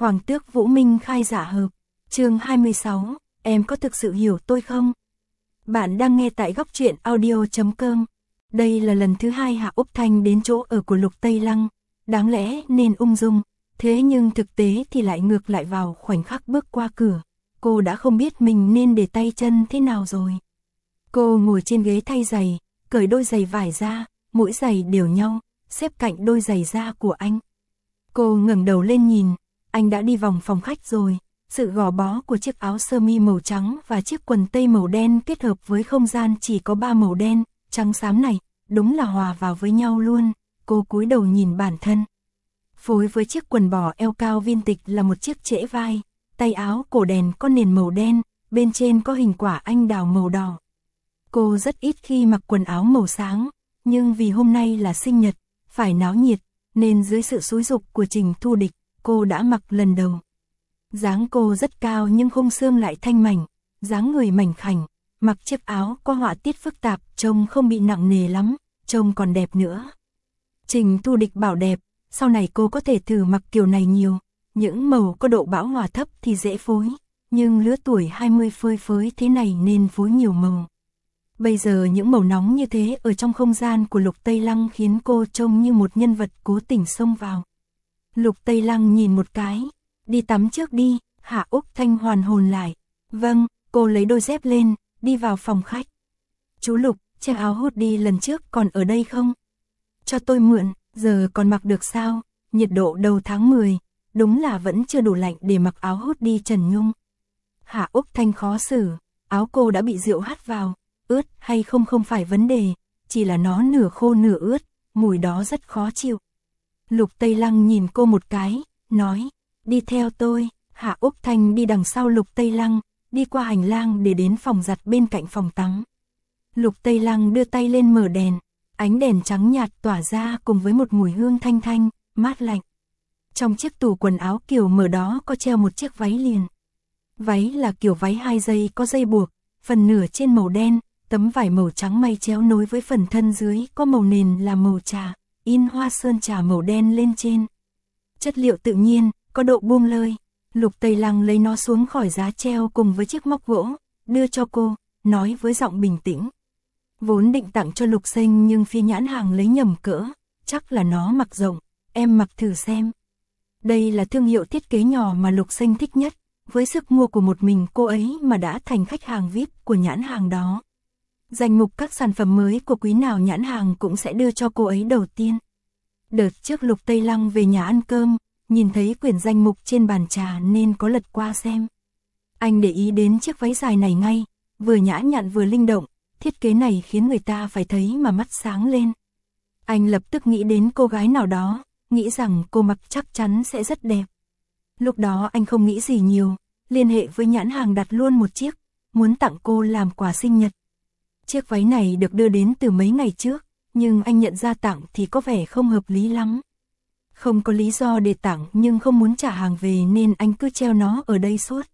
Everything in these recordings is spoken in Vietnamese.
Hoàng tước Vũ Minh khai giả hợp. Chương 26, em có thực sự hiểu tôi không? Bạn đang nghe tại góc truyện audio.com. Đây là lần thứ hai Hạ Úc Thanh đến chỗ ở của Lục Tây Lăng, đáng lẽ nên ung dung, thế nhưng thực tế thì lại ngược lại vào khoảnh khắc bước qua cửa. Cô đã không biết mình nên để tay chân thế nào rồi. Cô ngồi trên ghế thay giày, cởi đôi giày vải ra, mỗi giày đều nhau, xếp cạnh đôi giày da của anh. Cô ngẩng đầu lên nhìn, anh đã đi vòng phòng khách rồi. Sự gò bó của chiếc áo sơ mi màu trắng và chiếc quần tây màu đen kết hợp với không gian chỉ có 3 màu đen, trắng xám này, đúng là hòa vào với nhau luôn. Cô cúi đầu nhìn bản thân. Phối với chiếc quần bò eo cao vintage là một chiếc trễ vai, tay áo cổ đèn có nền màu đen, bên trên có hình quả anh đào màu đỏ. Cô rất ít khi mặc quần áo màu sáng, nhưng vì hôm nay là sinh nhật, phải náo nhiệt, nên dưới sự xúi giục của Trình Thu Địch, cô đã mặc lần đầu. Dáng cô rất cao nhưng khung xương lại thanh mảnh, dáng người mảnh khảnh, mặc chiếc áo có họa tiết phức tạp, trông không bị nặng nề lắm, trông còn đẹp nữa. Trình Thu Địch bảo đẹp, sau này cô có thể thử mặc kiểu này nhiều, những màu có độ bão hòa thấp thì dễ phối, nhưng lứa tuổi 20 phơi phới thế này nên phối nhiều màu. Bây giờ những màu nóng như thế ở trong không gian của Lục Tây Lăng khiến cô trông như một nhân vật cố tình xông vào. Lục Tây Lăng nhìn một cái, đi tắm trước đi. Hạ Úc Thanh hoàn hồn lại. Vâng, cô lấy đôi dép lên, đi vào phòng khách. Chú Lục, chiếc áo hoodie lần trước còn ở đây không? Cho tôi mượn, giờ còn mặc được sao? Nhiệt độ đầu tháng 10, đúng là vẫn chưa đủ lạnh để mặc áo hoodie Trần Nhung. Hạ Úc Thanh khó xử, áo cô đã bị rượu hắt vào, ướt hay không không phải vấn đề, chỉ là nó nửa khô nửa ướt, mùi đó rất khó chịu. Lục Tây Lăng nhìn cô một cái, nói, đi theo tôi. Hạ Úc Thanh đi đằng sau Lục Tây Lăng, đi qua hành lang để đến phòng giặt bên cạnh phòng tắm. Lục Tây Lăng đưa tay lên mở đèn, ánh đèn trắng nhạt tỏa ra cùng với một mùi hương thanh thanh, mát lạnh. Trong chiếc tủ quần áo kiểu mở đó có treo một chiếc váy liền. Váy là kiểu váy 2 dây có dây buộc, phần nửa trên màu đen, tấm vải màu trắng may chéo nối với phần thân dưới có màu nền là màu trà, in hoa sơn trà màu đen lên trên. Chất liệu tự nhiên, có độ buông lơi. Lục Tây Lăng lấy nó xuống khỏi giá treo cùng với chiếc móc gỗ, đưa cho cô, nói với giọng bình tĩnh. Vốn định tặng cho Lục Sinh nhưng phía nhãn hàng lấy nhầm cỡ, chắc là nó mặc rộng, em mặc thử xem. Đây là thương hiệu thiết kế nhỏ mà Lục Sinh thích nhất, với sức mua của một mình cô ấy mà đã thành khách hàng VIP của nhãn hàng đó. Danh mục các sản phẩm mới của quý nào nhãn hàng cũng sẽ đưa cho cô ấy đầu tiên. Đợt trước Lục Tây Lăng về nhà ăn cơm, nhìn thấy quyển danh mục trên bàn trà nên có lật qua xem. Anh để ý đến chiếc váy dài này ngay, vừa nhã nhặn vừa linh động, thiết kế này khiến người ta phải thấy mà mắt sáng lên. Anh lập tức nghĩ đến cô gái nào đó, nghĩ rằng cô mặc chắc chắn sẽ rất đẹp. Lúc đó anh không nghĩ gì nhiều, liên hệ với nhãn hàng đặt luôn một chiếc, muốn tặng cô làm quà sinh nhật. Chiếc váy này được đưa đến từ mấy ngày trước, nhưng anh nhận ra tặng thì có vẻ không hợp lý lắm. Không có lý do để tặng nhưng không muốn trả hàng về nên anh cứ treo nó ở đây suốt.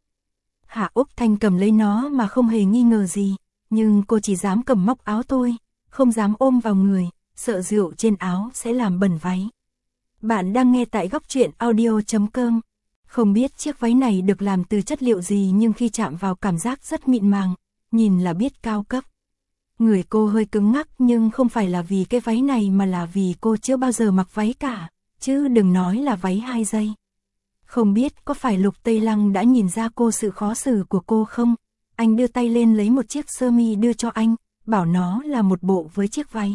Hạ Úc Thanh cầm lấy nó mà không hề nghi ngờ gì, nhưng cô chỉ dám cầm móc áo thôi, không dám ôm vào người, sợ rượu trên áo sẽ làm bẩn váy. Bạn đang nghe tại góc truyện audio.com. Không biết chiếc váy này được làm từ chất liệu gì nhưng khi chạm vào cảm giác rất mịn màng, nhìn là biết cao cấp. Người cô hơi cứng ngắc nhưng không phải là vì cái váy này mà là vì cô chưa bao giờ mặc váy cả, chứ đừng nói là váy 2 dây. Không biết có phải Lục Tây Lăng đã nhìn ra cô sự khó xử của cô không? Anh đưa tay lên lấy một chiếc sơ mi đưa cho anh, bảo nó là một bộ với chiếc váy.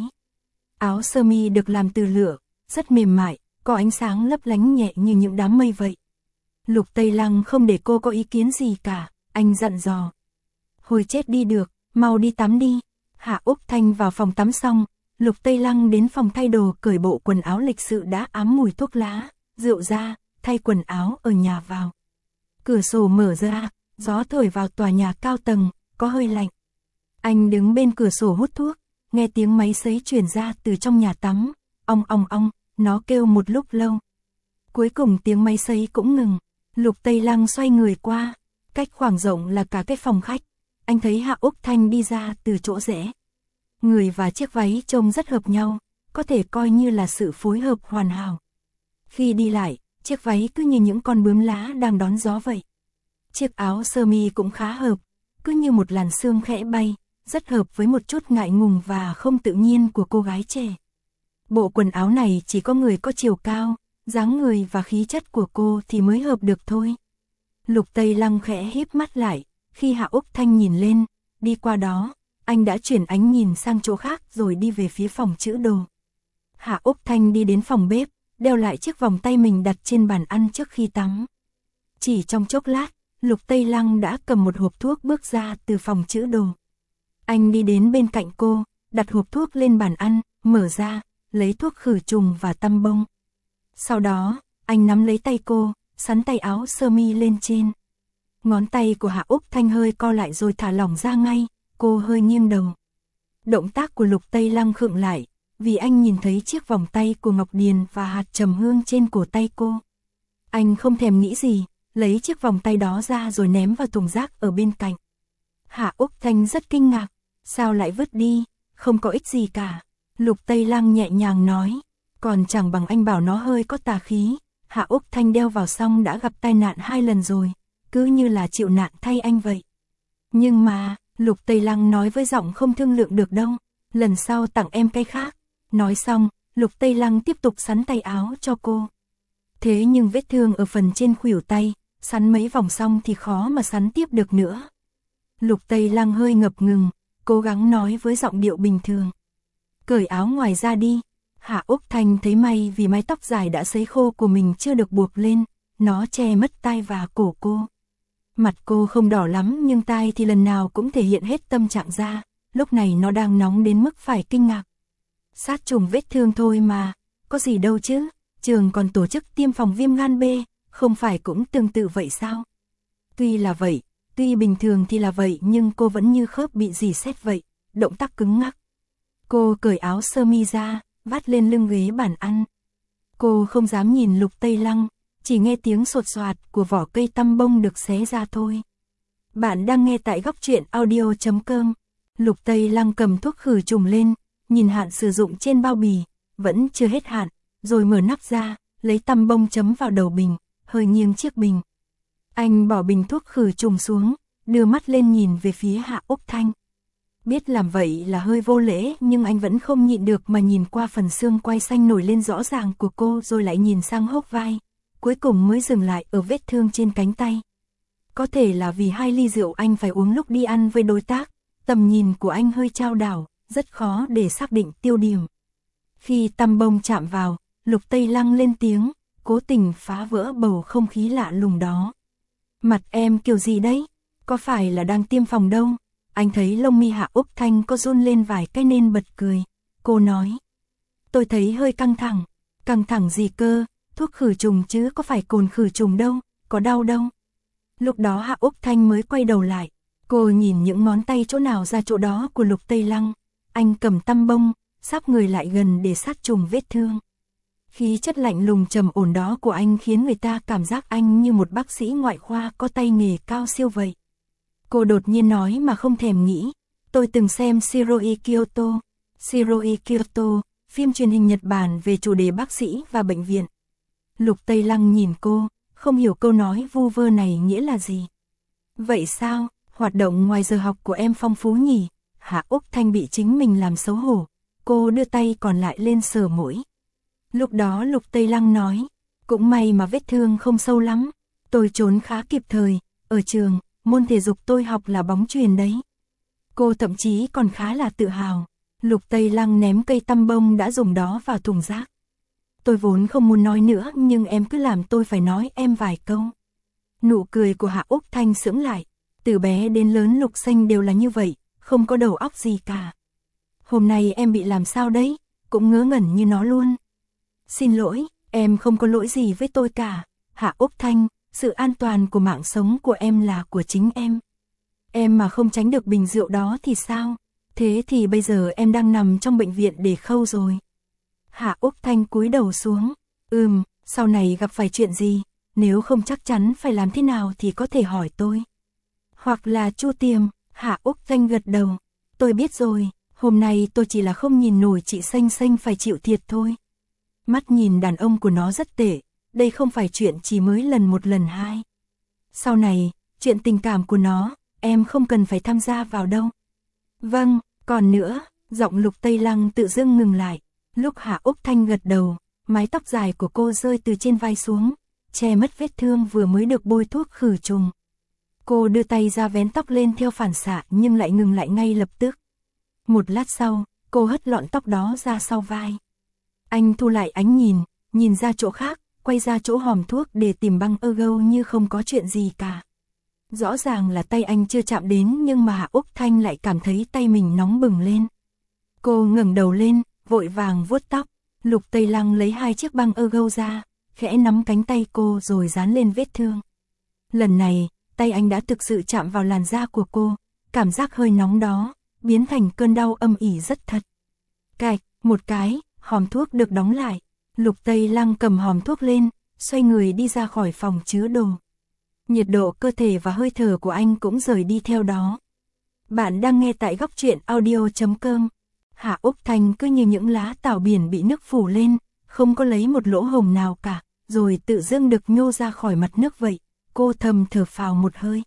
Áo sơ mi được làm từ lụa, rất mềm mại, có ánh sáng lấp lánh nhẹ như những đám mây vậy. Lục Tây Lăng không để cô có ý kiến gì cả, anh dặn dò. Hồi chết đi được, mau đi tắm đi. Hạ Úc Thanh vào phòng tắm xong, Lục Tây Lăng đến phòng thay đồ cởi bộ quần áo lịch sự đã ám mùi thuốc lá, rượu ra, thay quần áo ở nhà vào. Cửa sổ mở ra, gió thổi vào tòa nhà cao tầng, có hơi lạnh. Anh đứng bên cửa sổ hút thuốc, nghe tiếng máy sấy truyền ra từ trong nhà tắm, ong ong ong, nó kêu một lúc lâu. Cuối cùng tiếng máy sấy cũng ngừng, Lục Tây Lăng xoay người qua, cách khoảng rộng là cả cái phòng khách. Anh thấy Hạ Úc Thanh đi ra từ chỗ rẽ. Người và chiếc váy trông rất hợp nhau, có thể coi như là sự phối hợp hoàn hảo. Khi đi lại, chiếc váy cứ như những con bướm lá đang đón gió vậy. Chiếc áo sơ mi cũng khá hợp, cứ như một làn sương khẽ bay, rất hợp với một chút ngại ngùng và không tự nhiên của cô gái trẻ. Bộ quần áo này chỉ có người có chiều cao, dáng người và khí chất của cô thì mới hợp được thôi. Lục Tây Lăng khẽ híp mắt lại, khi Hạ Úc Thanh nhìn lên, đi qua đó, anh đã chuyển ánh nhìn sang chỗ khác rồi đi về phía phòng trữ đồ. Hạ Úc Thanh đi đến phòng bếp, đeo lại chiếc vòng tay mình đặt trên bàn ăn trước khi tắm. Chỉ trong chốc lát, Lục Tây Lăng đã cầm một hộp thuốc bước ra từ phòng trữ đồ. Anh đi đến bên cạnh cô, đặt hộp thuốc lên bàn ăn, mở ra, lấy thuốc khử trùng và tăm bông. Sau đó, anh nắm lấy tay cô, xắn tay áo sơ mi lên trên. Ngón tay của Hạ Úc Thanh hơi co lại rồi thả lỏng ra ngay, cô hơi nghiêng đầu. Động tác của Lục Tây Lăng khựng lại, vì anh nhìn thấy chiếc vòng tay của Ngọc Điền và hạt trầm hương trên cổ tay cô. Anh không thèm nghĩ gì, lấy chiếc vòng tay đó ra rồi ném vào thùng rác ở bên cạnh. Hạ Úc Thanh rất kinh ngạc, sao lại vứt đi, không có ích gì cả. Lục Tây Lăng nhẹ nhàng nói, còn chẳng bằng anh bảo nó hơi có tà khí. Hạ Úc Thanh đeo vào xong đã gặp tai nạn 2 lần rồi, cứ như là chịu nạn thay anh vậy. Nhưng mà, Lục Tây Lăng nói với giọng không thương lượng được đâu, lần sau tặng em cái khác. Nói xong, Lục Tây Lăng tiếp tục xắn tay áo cho cô. Thế nhưng vết thương ở phần trên khuỷu tay, xắn mấy vòng xong thì khó mà xắn tiếp được nữa. Lục Tây Lăng hơi ngập ngừng, cố gắng nói với giọng điệu bình thường. Cởi áo ngoài ra đi. Hạ Úc Thanh thấy may vì mái tóc dài đã sấy khô của mình chưa được buộc lên, nó che mất tai và cổ cô. Mặt cô không đỏ lắm nhưng tai thì lần nào cũng thể hiện hết tâm trạng ra, lúc này nó đang nóng đến mức phải kinh ngạc. Sát trùng vết thương thôi mà, có gì đâu chứ, trường còn tổ chức tiêm phòng viêm gan B, không phải cũng tương tự vậy sao? Tuy là vậy, tuy bình thường thì là vậy nhưng cô vẫn như khớp bị rỉ sét vậy, động tác cứng ngắc. Cô cởi áo sơ mi ra, vắt lên lưng ghế bàn ăn. Cô không dám nhìn Lục Tây Lăng, chỉ nghe tiếng sột soạt của vỏ cây tăm bông được xé ra thôi. Bạn đang nghe tại góc truyện audio.com. Lục Tây Lăng cầm thuốc khử trùng lên, nhìn hạn sử dụng trên bao bì, vẫn chưa hết hạn, rồi mở nắp ra, lấy tăm bông chấm vào đầu bình, hơi nghiêng chiếc bình. Anh bỏ bình thuốc khử trùng xuống, đưa mắt lên nhìn về phía Hạ Úc Thanh. Biết làm vậy là hơi vô lễ nhưng anh vẫn không nhịn được mà nhìn qua phần xương quai xanh nổi lên rõ ràng của cô rồi lại nhìn sang hốc vai, cuối cùng mới dừng lại ở vết thương trên cánh tay. Có thể là vì 2 ly rượu anh phải uống lúc đi ăn với đối tác, tầm nhìn của anh hơi chao đảo, rất khó để xác định tiêu điểm. Khi tăm bông chạm vào, Lục Tây Lăng lên tiếng, cố tình phá vỡ bầu không khí lạ lùng đó. Mặt em kiểu gì đấy? Có phải là đang tiêm phòng đâu? Anh thấy lông mi Hạ Úc Thanh có run lên vài cái nên bật cười. Cô nói, tôi thấy hơi căng thẳng gì cơ, thuốc khử trùng chứ có phải cồn khử trùng đâu, có đau đâu. Lúc đó Hạ Úc Thanh mới quay đầu lại, cô nhìn những ngón tay chỗ nào ra chỗ đó của Lục Tây Lăng. Anh cầm tăm bông, sắp người lại gần để sát trùng vết thương. Khí chất lạnh lùng trầm ổn đó của anh khiến người ta cảm giác anh như một bác sĩ ngoại khoa có tay nghề cao siêu vậy. Cô đột nhiên nói mà không thèm nghĩ, tôi từng xem Shiroi Kyoto. Shiroi Kyoto, phim truyền hình Nhật Bản về chủ đề bác sĩ và bệnh viện. Lục Tây Lăng nhìn cô, không hiểu câu nói vu vơ này nghĩa là gì. Vậy sao, hoạt động ngoài giờ học của em phong phú nhỉ? Hạ Úc Thanh bị chính mình làm xấu hổ, cô đưa tay còn lại lên sờ mũi. Lúc đó Lục Tây Lăng nói, cũng may mà vết thương không sâu lắm, tôi trốn khá kịp thời, ở trường, môn thể dục tôi học là bóng chuyền đấy. Cô thậm chí còn khá là tự hào. Lục Tây Lăng ném cây tăm bông đã dùng đó vào thùng rác. Tôi vốn không muốn nói nữa nhưng em cứ làm tôi phải nói em vài câu. Nụ cười của Hạ Úc Thanh sững lại, từ bé đến lớn Lục Xanh đều là như vậy, không có đầu óc gì cả. Hôm nay em bị làm sao đấy, cũng ngớ ngẩn như nó luôn. Xin lỗi, em không có lỗi gì với tôi cả, Hạ Úc Thanh, sự an toàn của mạng sống của em là của chính em. Em mà không tránh được bình rượu đó thì sao? Thế thì bây giờ em đang nằm trong bệnh viện để khâu rồi. Hạ Úc Thanh cúi đầu xuống. Sau này gặp phải chuyện gì, nếu không chắc chắn phải làm thế nào thì có thể hỏi tôi. Hoặc là Chu Tiềm. Hạ Úc Thanh gật đầu. Tôi biết rồi, hôm nay tôi chỉ là không nhìn nổi chị Xanh Xanh phải chịu thiệt thôi. Mắt nhìn đàn ông của nó rất tệ, đây không phải chuyện chỉ mới lần một lần hai. Sau này, chuyện tình cảm của nó, em không cần phải tham gia vào đâu. Vâng, còn nữa, giọng Lục Tây Lăng tự dưng ngừng lại. Lúc Hạ Úc Thanh gật đầu, mái tóc dài của cô rơi từ trên vai xuống, che mất vết thương vừa mới được bôi thuốc khử trùng. Cô đưa tay ra vén tóc lên theo phản xạ nhưng lại ngừng lại ngay lập tức. Một lát sau, cô hất lọn tóc đó ra sau vai. Anh thu lại ánh nhìn ra chỗ khác, quay ra chỗ hòm thuốc để tìm băng ergo như không có chuyện gì cả. Rõ ràng là tay anh chưa chạm đến nhưng mà Hạ Úc Thanh lại cảm thấy tay mình nóng bừng lên. Cô ngẩng đầu lên, vội vàng vuốt tóc. Lục Tây Lăng lấy 2 chiếc băng ergo ra, khẽ nắm cánh tay cô rồi dán lên vết thương. Lần này, tay anh đã thực sự chạm vào làn da của cô, cảm giác hơi nóng đó, biến thành cơn đau âm ỉ rất thật. Cạch, một cái, hòm thuốc được đóng lại. Lục Tây Lăng cầm hòm thuốc lên, xoay người đi ra khỏi phòng chứa đồ. Nhiệt độ cơ thể và hơi thở của anh cũng rời đi theo đó. Bạn đang nghe tại Góc Truyện Audio.com. Hạ Úc Thanh cứ như những lá tảo biển bị nước phủ lên, không có lấy một lỗ hổng nào cả, rồi tự dưng được nhô ra khỏi mặt nước vậy. Cô thầm thở phào một hơi.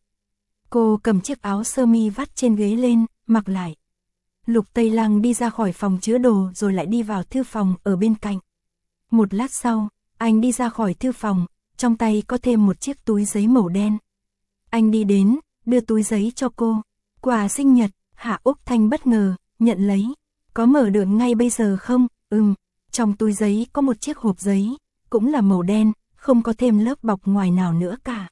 Cô cầm chiếc áo sơ mi vắt trên ghế lên, mặc lại. Lục Tây Lăng đi ra khỏi phòng chứa đồ rồi lại đi vào thư phòng ở bên cạnh. Một lát sau, anh đi ra khỏi thư phòng, trong tay có thêm một chiếc túi giấy màu đen. Anh đi đến, đưa túi giấy cho cô. Quà sinh nhật. Hạ Úc Thanh bất ngờ, nhận lấy. Có mở được ngay bây giờ không? Trong túi giấy có một chiếc hộp giấy, cũng là màu đen, không có thêm lớp bọc ngoài nào nữa cả.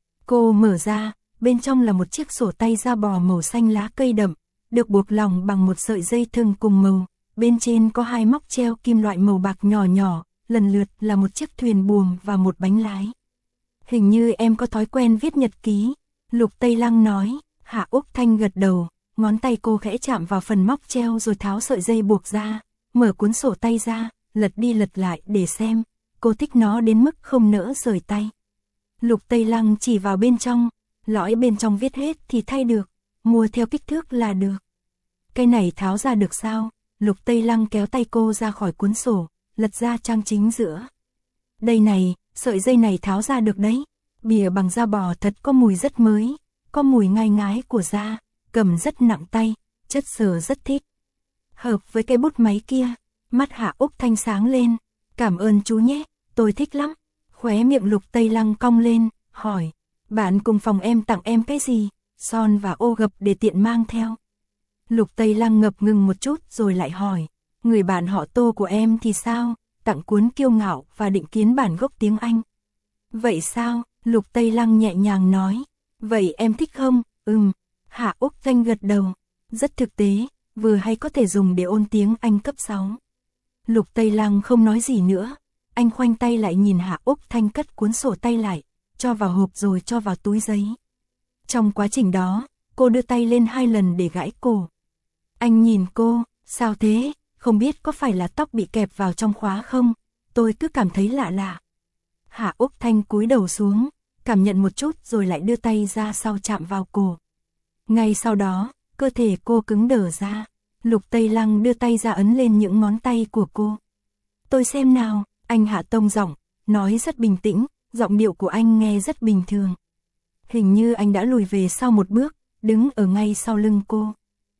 Cô mở ra, bên trong là một chiếc sổ tay da bò màu xanh lá cây đậm, được buộc lòng bằng một sợi dây thừng cùng màu. Bên trên có 2 móc treo kim loại màu bạc nhỏ nhỏ, lần lượt là một chiếc thuyền buồm và một bánh lái. Hình như em có thói quen viết nhật ký, Lục Tây Lăng nói. Hạ Úc Thanh gật đầu, ngón tay cô khẽ chạm vào phần móc treo rồi tháo sợi dây buộc ra, mở cuốn sổ tay ra, lật đi lật lại để xem. Cô thích nó đến mức không nỡ rời tay. Lục Tây Lăng chỉ vào bên trong, lõi bên trong viết hết thì thay được, mua theo kích thước là được. Cái này tháo ra được sao? Lục Tây Lăng kéo tay cô ra khỏi cuốn sổ, lật ra trang chính giữa. Đây này, sợi dây này tháo ra được đấy. Bìa bằng da bò thật có mùi rất mới, có mùi ngai ngái của da, cầm rất nặng tay, chất sờ rất thích. Hợp với cái bút máy kia. Mắt Hạ Úc Thanh sáng lên. Cảm ơn chú nhé, tôi thích lắm. Khóe miệng Lục Tây Lăng cong lên, hỏi. Bạn cùng phòng em tặng em cái gì? Son và ô gập để tiện mang theo. Lục Tây Lăng ngập ngừng một chút rồi lại hỏi. Người bạn họ Tô của em thì sao? Tặng cuốn Kiêu Ngạo và Định Kiến bản gốc tiếng Anh. Vậy sao? Lục Tây Lăng nhẹ nhàng nói. Vậy em thích không? Hạ Úc Thanh gật đầu. Rất thực tế, vừa hay có thể dùng để ôn tiếng Anh cấp 6. Lục Tây Lăng không nói gì nữa. Anh khoanh tay lại nhìn Hạ Úc Thanh cất cuốn sổ tay lại, cho vào hộp rồi cho vào túi giấy. Trong quá trình đó, cô đưa tay lên 2 lần để gãi cổ. Anh nhìn cô, sao thế? Không biết có phải là tóc bị kẹp vào trong khóa không? Tôi cứ cảm thấy lạ lạ. Hạ Úc Thanh cúi đầu xuống, cảm nhận một chút rồi lại đưa tay ra sau chạm vào cổ. Ngay sau đó, cơ thể cô cứng đờ ra. Lục Tây Lăng đưa tay ra ấn lên những ngón tay của cô. Tôi xem nào, anh hạ tông giọng, nói rất bình tĩnh, giọng điệu của anh nghe rất bình thường. Hình như anh đã lùi về sau một bước, đứng ở ngay sau lưng cô.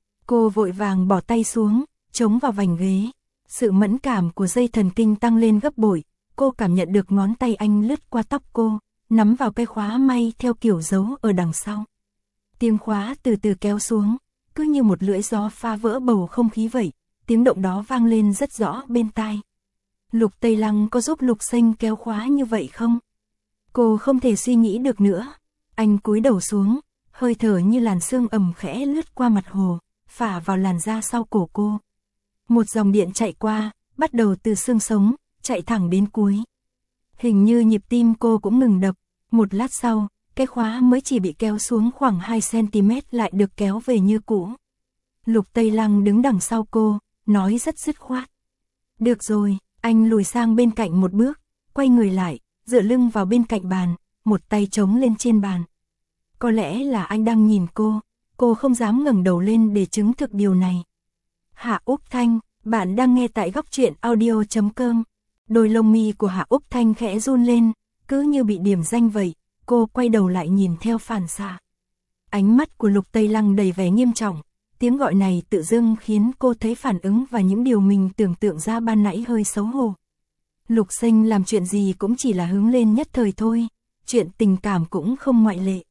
Cô vội vàng bỏ tay xuống, chống vào vành ghế. Sự mẫn cảm của dây thần kinh tăng lên gấp bội, cô cảm nhận được ngón tay anh lướt qua tóc cô, nắm vào cái khóa may theo kiểu dấu ở đằng sau. Tiếng khóa từ từ kéo xuống, cứ như một lưỡi gió phá vỡ bầu không khí vậy, tiếng động đó vang lên rất rõ bên tai. Lục Tây Lăng có giúp Lục Sinh kéo khóa như vậy không? Cô không thể suy nghĩ được nữa. Anh cúi đầu xuống, hơi thở như làn sương ẩm khẽ lướt qua mặt hồ, phả vào làn da sau cổ cô. Một dòng điện chạy qua, bắt đầu từ xương sống, chạy thẳng đến cuối. Hình như nhịp tim cô cũng ngừng đập. Một lát sau, cái khóa mới chỉ bị kéo xuống khoảng 2 cm lại được kéo về như cũ. Lục Tây Lăng đứng đằng sau cô, nói rất dứt khoát. Được rồi, anh lùi sang bên cạnh một bước, quay người lại, dựa lưng vào bên cạnh bàn, một tay chống lên trên bàn. Có lẽ là anh đang nhìn cô không dám ngẩng đầu lên để chứng thực điều này. Hạ Úc Thanh, bạn đang nghe tại Góc Truyện Audio.com. Đôi lông mi của Hạ Úc Thanh khẽ run lên, cứ như bị điểm danh vậy, cô quay đầu lại nhìn theo phản xạ. Ánh mắt của Lục Tây Lăng đầy vẻ nghiêm trọng, tiếng gọi này tự dưng khiến cô thấy phản ứng và những điều mình tưởng tượng ra ban nãy hơi xấu hổ. Lục Sinh làm chuyện gì cũng chỉ là hứng lên nhất thời thôi, chuyện tình cảm cũng không ngoại lệ.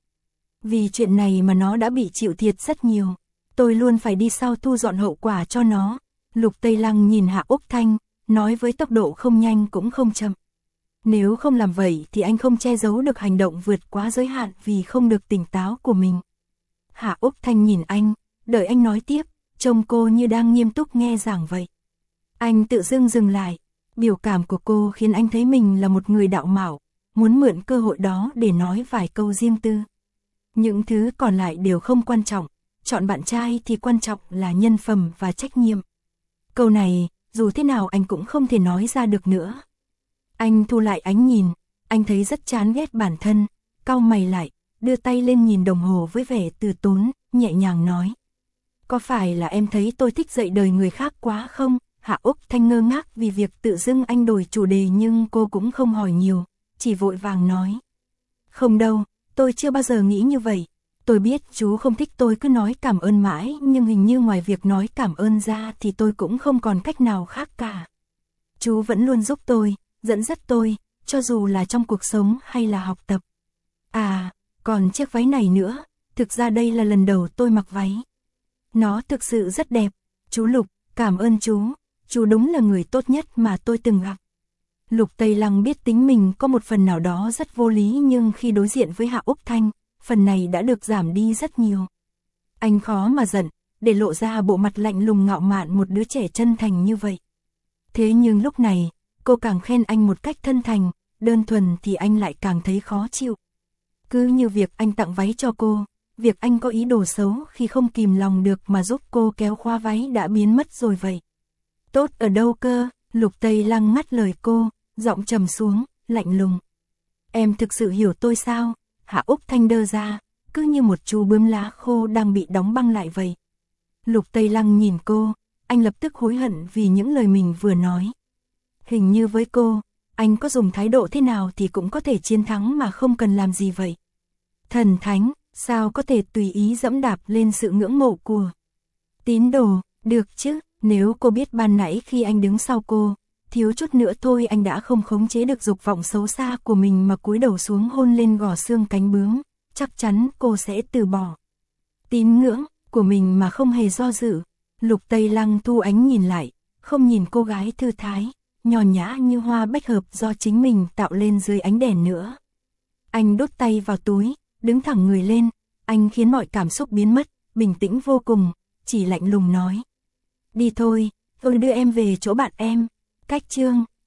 Vì chuyện này mà nó đã bị chịu thiệt rất nhiều, tôi luôn phải đi sau thu dọn hậu quả cho nó. Lục Tây Lăng nhìn Hạ Úc Thanh, nói với tốc độ không nhanh cũng không chậm. Nếu không làm vậy thì anh không che giấu được hành động vượt quá giới hạn vì không được tỉnh táo của mình. Hạ Úc Thanh nhìn anh, đợi anh nói tiếp, trông cô như đang nghiêm túc nghe giảng vậy. Anh tự dưng dừng lại, biểu cảm của cô khiến anh thấy mình là một người đạo mạo, muốn mượn cơ hội đó để nói vài câu riêng tư. Những thứ còn lại đều không quan trọng, chọn bạn trai thì quan trọng là nhân phẩm và trách nhiệm. Câu này, dù thế nào anh cũng không thể nói ra được nữa. Anh thu lại ánh nhìn, anh thấy rất chán ghét bản thân, cau mày lại, đưa tay lên nhìn đồng hồ với vẻ từ tốn, nhẹ nhàng nói. Có phải là em thấy tôi thích dạy đời người khác quá không? Hạ Úc Thanh ngơ ngác vì việc tự dưng anh đổi chủ đề nhưng cô cũng không hỏi nhiều, chỉ vội vàng nói. Không đâu, tôi chưa bao giờ nghĩ như vậy. Tôi biết chú không thích tôi cứ nói cảm ơn mãi, nhưng hình như ngoài việc nói cảm ơn ra thì tôi cũng không còn cách nào khác cả. Chú vẫn luôn giúp tôi, dẫn dắt tôi, cho dù là trong cuộc sống hay là học tập. À, còn chiếc váy này nữa, thực ra đây là lần đầu tôi mặc váy. Nó thực sự rất đẹp, chú Lục, cảm ơn chú đúng là người tốt nhất mà tôi từng gặp. Lục Tây Lăng biết tính mình có một phần nào đó rất vô lý nhưng khi đối diện với Hạ Úc Thanh, phần này đã được giảm đi rất nhiều. Anh khó mà giận, để lộ ra bộ mặt lạnh lùng ngạo mạn một đứa trẻ chân thành như vậy. Thế nhưng lúc này, cô càng khen anh một cách thân thành, đơn thuần thì anh lại càng thấy khó chịu. Cứ như việc anh tặng váy cho cô, việc anh có ý đồ xấu khi không kìm lòng được mà giúp cô kéo khóa váy đã biến mất rồi vậy. Tốt ở đâu cơ? Lục Tây Lăng ngắt lời cô, giọng trầm xuống, lạnh lùng. Em thực sự hiểu tôi sao? Hạ Úc Thanh đơ ra, cứ như một chú bướm lá khô đang bị đóng băng lại vậy. Lục Tây Lăng nhìn cô, anh lập tức hối hận vì những lời mình vừa nói. Hình như với cô, anh có dùng thái độ thế nào thì cũng có thể chiến thắng mà không cần làm gì vậy. Thần thánh, sao có thể tùy ý dẫm đạp lên sự ngưỡng mộ của tín đồ, được chứ, nếu cô biết ban nãy khi anh đứng sau cô, thiếu chút nữa thôi anh đã không khống chế được dục vọng xấu xa của mình mà cúi đầu xuống hôn lên gò xương cánh bướm, chắc chắn cô sẽ từ bỏ tín ngưỡng của mình mà không hề do dự. Lục Tây Lăng thu ánh nhìn lại, không nhìn cô gái thư thái, nhòn nhã như hoa bách hợp do chính mình tạo lên dưới ánh đèn nữa. Anh đút tay vào túi, đứng thẳng người lên, anh khiến mọi cảm xúc biến mất, bình tĩnh vô cùng, chỉ lạnh lùng nói. Đi thôi, tôi đưa em về chỗ bạn em. Cách chương